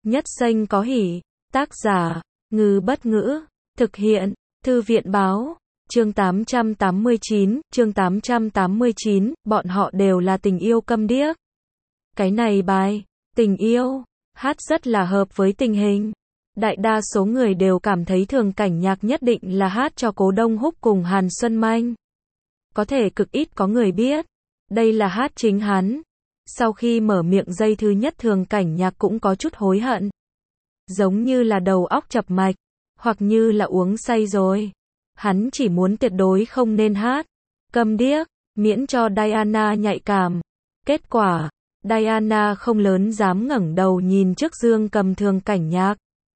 Nhất Xanh có hỉ. Tác giả, Ngư Bất Ngữ. Thực hiện, Thư viện Báo. Chương 889, bọn họ đều là tình yêu câm điếc. Cái này bài, tình yêu, hát rất là hợp với tình hình. Đại đa số người đều cảm thấy Thường Cảnh Nhạc nhất định là hát cho Cố Đông Húc cùng Hàn Xuân Manh. Có thể cực ít có người biết, đây là hát chính hắn. Sau khi mở miệng giây thứ nhất Thường Cảnh Nhạc cũng có chút hối hận. Giống như là đầu óc chập mạch, hoặc như là uống say rồi. Hắn chỉ muốn tuyệt đối không nên hát câm điếc, miễn cho Diana nhạy cảm. Kết quả, Diana không lớn dám ngẩng đầu nhìn trước dương cầm Thường Cảnh Nhạc.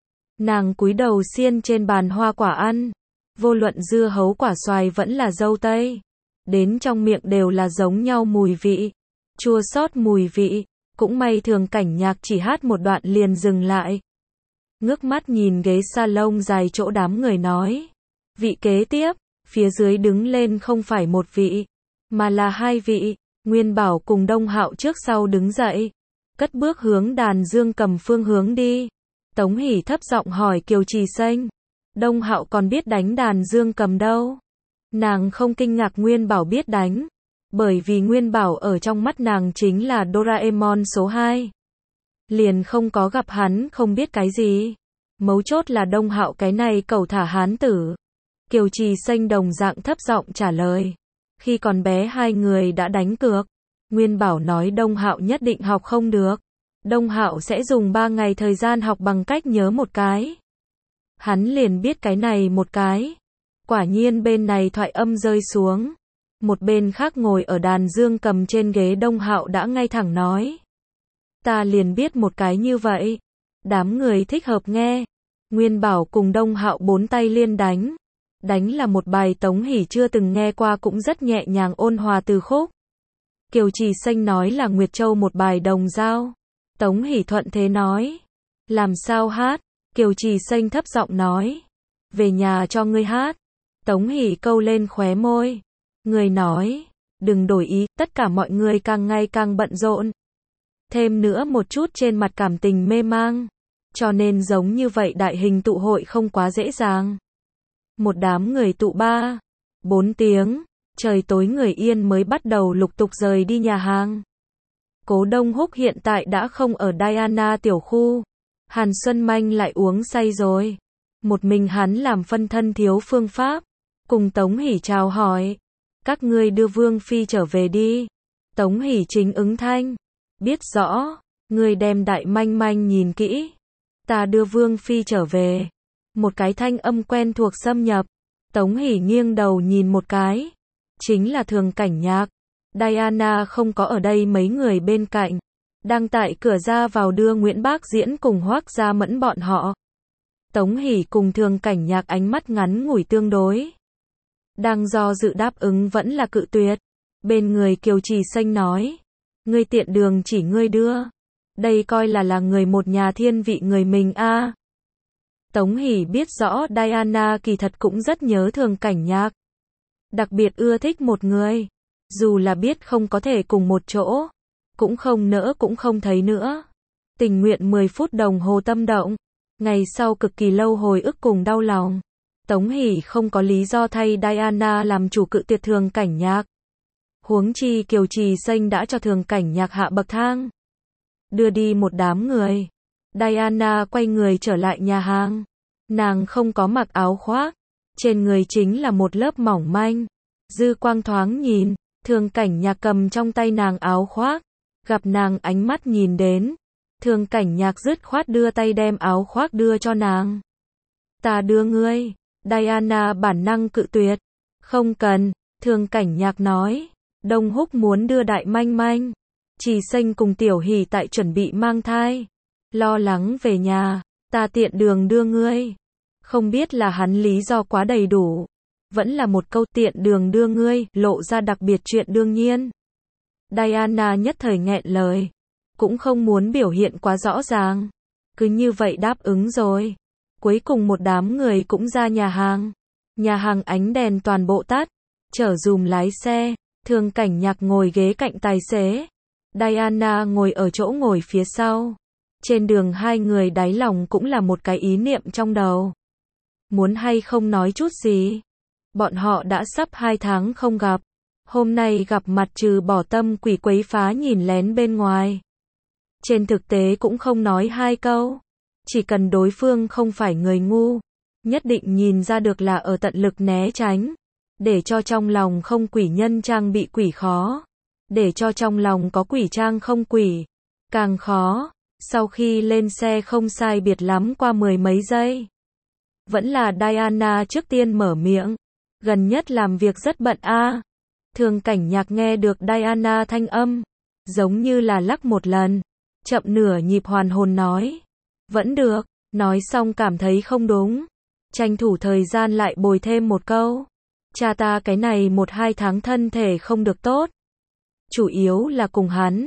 Nàng cúi đầu xiên trên bàn hoa quả ăn. Vô luận dưa hấu quả xoài vẫn là dâu tây, đến trong miệng đều là giống nhau mùi vị. Chua xót mùi vị. Cũng may Thường Cảnh Nhạc chỉ hát một đoạn liền dừng lại. Ngước mắt nhìn ghế salon dài chỗ đám người nói. Vị kế tiếp, phía dưới đứng lên không phải một vị, mà là hai vị. Nguyên Bảo cùng Đông Hạo trước sau đứng dậy, cất bước hướng đàn dương cầm phương hướng đi. Tống Hỷ thấp giọng hỏi Kiều Trì Xanh, Đông Hạo còn biết đánh đàn dương cầm đâu? Nàng không kinh ngạc Nguyên Bảo biết đánh, bởi vì Nguyên Bảo ở trong mắt nàng chính là Doraemon số 2. Liền không có gặp hắn không biết cái gì. Mấu chốt là Đông Hạo cái này cẩu thả hán tử. Kiều Trì Xanh đồng dạng thấp giọng trả lời. Khi còn bé hai người đã đánh cược. Nguyên Bảo nói Đông Hạo nhất định học không được. Đông Hạo sẽ dùng 3 ngày thời gian học bằng cách nhớ một cái. Hắn liền biết cái này một cái. Quả nhiên bên này thoại âm rơi xuống. Một bên khác ngồi ở đàn dương cầm trên ghế Đông Hạo đã ngay thẳng nói. Ta liền biết một cái như vậy. Đám người thích hợp nghe. Nguyên Bảo cùng Đông Hạo bốn tay liên đánh. Đánh là một bài Tống Hỷ chưa từng nghe qua cũng rất nhẹ nhàng ôn hòa từ khúc. Kiều Trì Xanh nói là Nguyệt Châu một bài đồng dao. Tống Hỷ thuận thế nói. Làm sao hát? Kiều Trì Xanh thấp giọng nói. Về nhà cho ngươi hát. Tống Hỷ câu lên khóe môi. Người nói. Đừng đổi ý, tất cả mọi người càng ngày càng bận rộn. Thêm nữa một chút trên mặt cảm tình mê mang. Cho nên giống như vậy đại hình tụ hội không quá dễ dàng. Một đám người tụ 3-4 tiếng, trời tối người yên mới bắt đầu lục tục rời đi nhà hàng. Cố Đông Húc hiện tại đã không ở Diana tiểu khu. Hàn Xuân Manh lại uống say rồi. Một mình hắn làm phân thân thiếu phương pháp. Cùng Tống Hỷ chào hỏi. Các ngươi đưa Vương Phi trở về đi. Tống Hỷ chính ứng thanh. Biết rõ, ngươi đem Đại Manh Manh nhìn kỹ. Ta đưa Vương Phi trở về. Một cái thanh âm quen thuộc xâm nhập. Tống Hỷ nghiêng đầu nhìn một cái. Chính là Thường Cảnh Nhạc. Diana không có ở đây mấy người bên cạnh. Đang tại cửa ra vào đưa Nguyễn Bác Diễn cùng Hoác Gia Mẫn bọn họ. Tống Hỷ cùng Thường Cảnh Nhạc ánh mắt ngắn ngủi tương đối. Đang do dự đáp ứng vẫn là cự tuyệt. Bên người Kiều Trì Xanh nói. Ngươi tiện đường chỉ ngươi đưa. Đây coi là người một nhà thiên vị người mình a. Tống Hỷ biết rõ Diana kỳ thật cũng rất nhớ Thường Cảnh Nhạc. Đặc biệt ưa thích một người. Dù là biết không có thể cùng một chỗ. Cũng không nỡ cũng không thấy nữa. Tình nguyện 10 phút đồng hồ tâm động. Ngày sau cực kỳ lâu hồi ức cùng đau lòng. Tống Hỷ không có lý do thay Diana làm chủ cự tuyệt Thường Cảnh Nhạc. Huống chi Kiều Trì Xanh đã cho Thường Cảnh Nhạc hạ bậc thang. Đưa đi một đám người. Diana quay người trở lại nhà hàng. Nàng không có mặc áo khoác. Trên người chính là một lớp mỏng manh. Dư quang thoáng nhìn. Thường Cảnh Nhạc cầm trong tay nàng áo khoác. Gặp nàng ánh mắt nhìn đến. Thường Cảnh Nhạc dứt khoát đưa tay đem áo khoác đưa cho nàng. Ta đưa ngươi. Diana bản năng cự tuyệt. Không cần. Thường Cảnh Nhạc nói. Đông Húc muốn đưa Đại Manh Manh. Trì Xanh cùng Tiểu Hỷ tại chuẩn bị mang thai. Lo lắng về nhà. Ta tiện đường đưa ngươi. Không biết là hắn lý do quá đầy đủ. Vẫn là một câu tiện đường đưa ngươi, lộ ra đặc biệt chuyện đương nhiên. Diana nhất thời nghẹn lời. Cũng không muốn biểu hiện quá rõ ràng. Cứ như vậy đáp ứng rồi. Cuối cùng một đám người cũng ra nhà hàng. Nhà hàng ánh đèn toàn bộ tắt. Chở dùm lái xe. Thường Cảnh Nhạc ngồi ghế cạnh tài xế. Diana ngồi ở chỗ ngồi phía sau. Trên đường hai người đáy lòng cũng là một cái ý niệm trong đầu. Muốn hay không nói chút gì? Bọn họ đã sắp 2 tháng không gặp. Hôm nay gặp mặt trừ bỏ tâm quỷ quấy phá nhìn lén bên ngoài. Trên thực tế cũng không nói 2 câu. Chỉ cần đối phương không phải người ngu, nhất định nhìn ra được là ở tận lực né tránh. Để cho trong lòng không quỷ nhân trang bị quỷ khó. Để cho trong lòng có quỷ trang không quỷ. Càng khó. Sau khi lên xe không sai biệt lắm qua 10 mấy giây. Vẫn là Diana trước tiên mở miệng. Gần nhất làm việc rất bận a. Thường Cảnh Nhạc nghe được Diana thanh âm. Giống như là lắc một lần. Chậm nửa nhịp hoàn hồn nói. Vẫn được. Nói xong cảm thấy không đúng. Tranh thủ thời gian lại bồi thêm một câu. Cha ta cái này 1-2 tháng thân thể không được tốt. Chủ yếu là cùng hắn.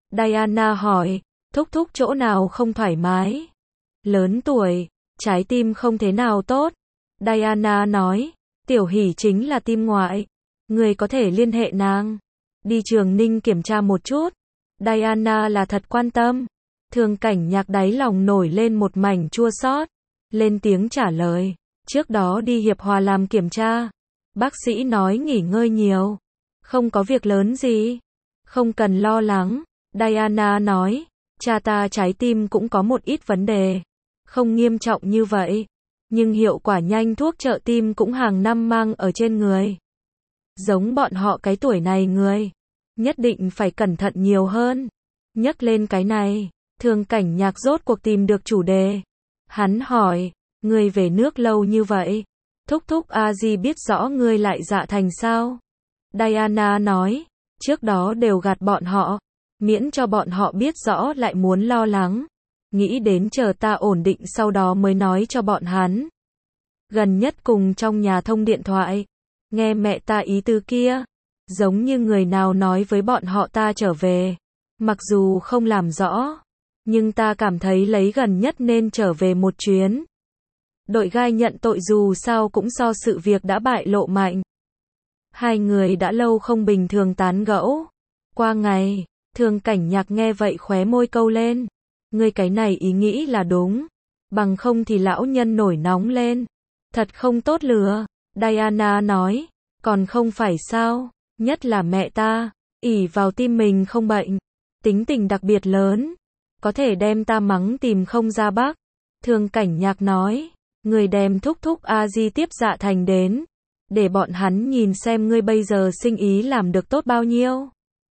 Diana hỏi. Thúc thúc chỗ nào không thoải mái? Lớn tuổi, trái tim không thế nào tốt. Diana nói, Tiểu Hỷ chính là tim ngoại. Người có thể liên hệ nàng. Đi Trường Ninh kiểm tra một chút. Diana là thật quan tâm. Thường Cảnh Nhạc đáy lòng nổi lên một mảnh chua xót. Lên tiếng trả lời. Trước đó đi Hiệp Hòa làm kiểm tra. Bác sĩ nói nghỉ ngơi nhiều. Không có việc lớn gì. Không cần lo lắng. Diana nói. Cha ta trái tim cũng có một ít vấn đề. Không nghiêm trọng như vậy. Nhưng hiệu quả nhanh thuốc trợ tim cũng hàng năm mang ở trên người. Giống bọn họ cái tuổi này người. Nhất định phải cẩn thận nhiều hơn. Nhắc lên cái này. Thường Cảnh Nhạc rốt cuộc tìm được chủ đề. Hắn hỏi. Ngươi về nước lâu như vậy. Thúc thúc A-di biết rõ ngươi lại dạ thành sao? Diana nói. Trước đó đều gạt bọn họ. Miễn cho bọn họ biết rõ lại muốn lo lắng. Nghĩ đến chờ ta ổn định sau đó mới nói cho bọn hắn. Gần nhất cùng trong nhà thông điện thoại. Nghe mẹ ta ý tứ kia. Giống như người nào nói với bọn họ ta trở về. Mặc dù không làm rõ. Nhưng ta cảm thấy lấy gần nhất nên trở về một chuyến. Đội gai nhận tội dù sao cũng so sự việc đã bại lộ mạnh. Hai người đã lâu không bình thường tán gẫu. Qua ngày. Thường Cảnh Nhạc nghe vậy khóe môi câu lên. Ngươi cái này ý nghĩ là đúng. Bằng không thì lão nhân nổi nóng lên. Thật không tốt lừa. Diana nói. Còn không phải sao. Nhất là mẹ ta. Ỷ vào tim mình không bệnh. Tính tình đặc biệt lớn. Có thể đem ta mắng tìm không ra bác. Thường Cảnh Nhạc nói. Người đem thúc thúc A-di tiếp dạ thành đến. Để bọn hắn nhìn xem ngươi bây giờ sinh ý làm được tốt bao nhiêu.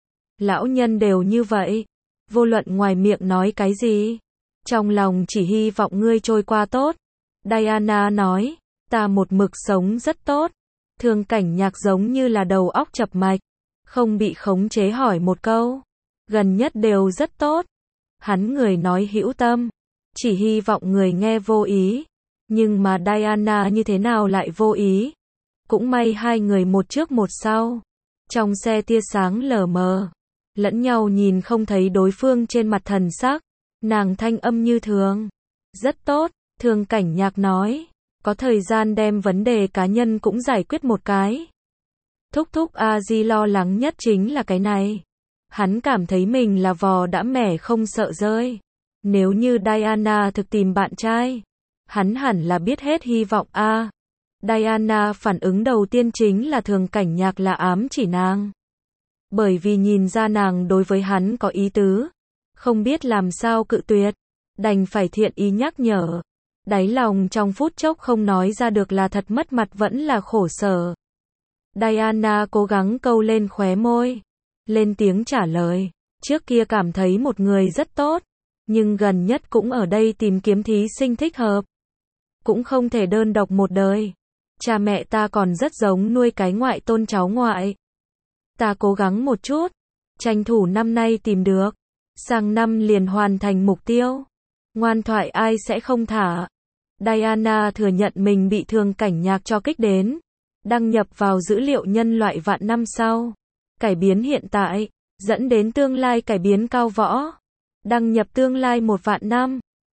Lão nhân đều như vậy. Vô luận ngoài miệng nói cái gì. Trong lòng chỉ hy vọng ngươi trôi qua tốt. Diana nói. Ta một mực sống rất tốt. Thường Cảnh Nhạc giống như là đầu óc chập mạch. Không bị khống chế hỏi một câu. Gần nhất đều rất tốt. Hắn người nói hữu tâm. Chỉ hy vọng người nghe vô ý. Nhưng mà Diana như thế nào lại vô ý. Cũng may hai người một trước một sau. Trong xe tia sáng lờ mờ. Lẫn nhau nhìn không thấy đối phương trên mặt thần sắc. Nàng thanh âm như thường. Rất tốt, Thường Cảnh Nhạc nói. Có thời gian đem vấn đề cá nhân cũng giải quyết một cái. Thúc thúc A-di lo lắng nhất chính là cái này. Hắn cảm thấy mình là vò đã mẻ không sợ rơi. Nếu như Diana thực tìm bạn trai. Hắn hẳn là biết hết hy vọng a. Diana phản ứng đầu tiên chính là Thường Cảnh Nhạc là ám chỉ nàng. Bởi vì nhìn ra nàng đối với hắn có ý tứ. Không biết làm sao cự tuyệt. Đành phải thiện ý nhắc nhở. Đáy lòng trong phút chốc không nói ra được là thật mất mặt vẫn là khổ sở. Diana cố gắng câu lên khóe môi. Lên tiếng trả lời. Trước kia cảm thấy một người rất tốt. Nhưng gần nhất cũng ở đây tìm kiếm thí sinh thích hợp. Cũng không thể đơn độc một đời. Cha mẹ ta còn rất giống nuôi cái ngoại tôn cháu ngoại. Ta cố gắng một chút. Tranh thủ năm nay tìm được. Sang năm liền hoàn thành mục tiêu. Ngoan thoại ai sẽ không thả. Diana thừa nhận mình bị Thường Cảnh Nhạc cho kích đến. Đăng nhập vào dữ liệu nhân loại vạn năm sau. Cải biến hiện tại. Dẫn đến tương lai cải biến cao võ. Đăng nhập tương lai 1 vạn năm.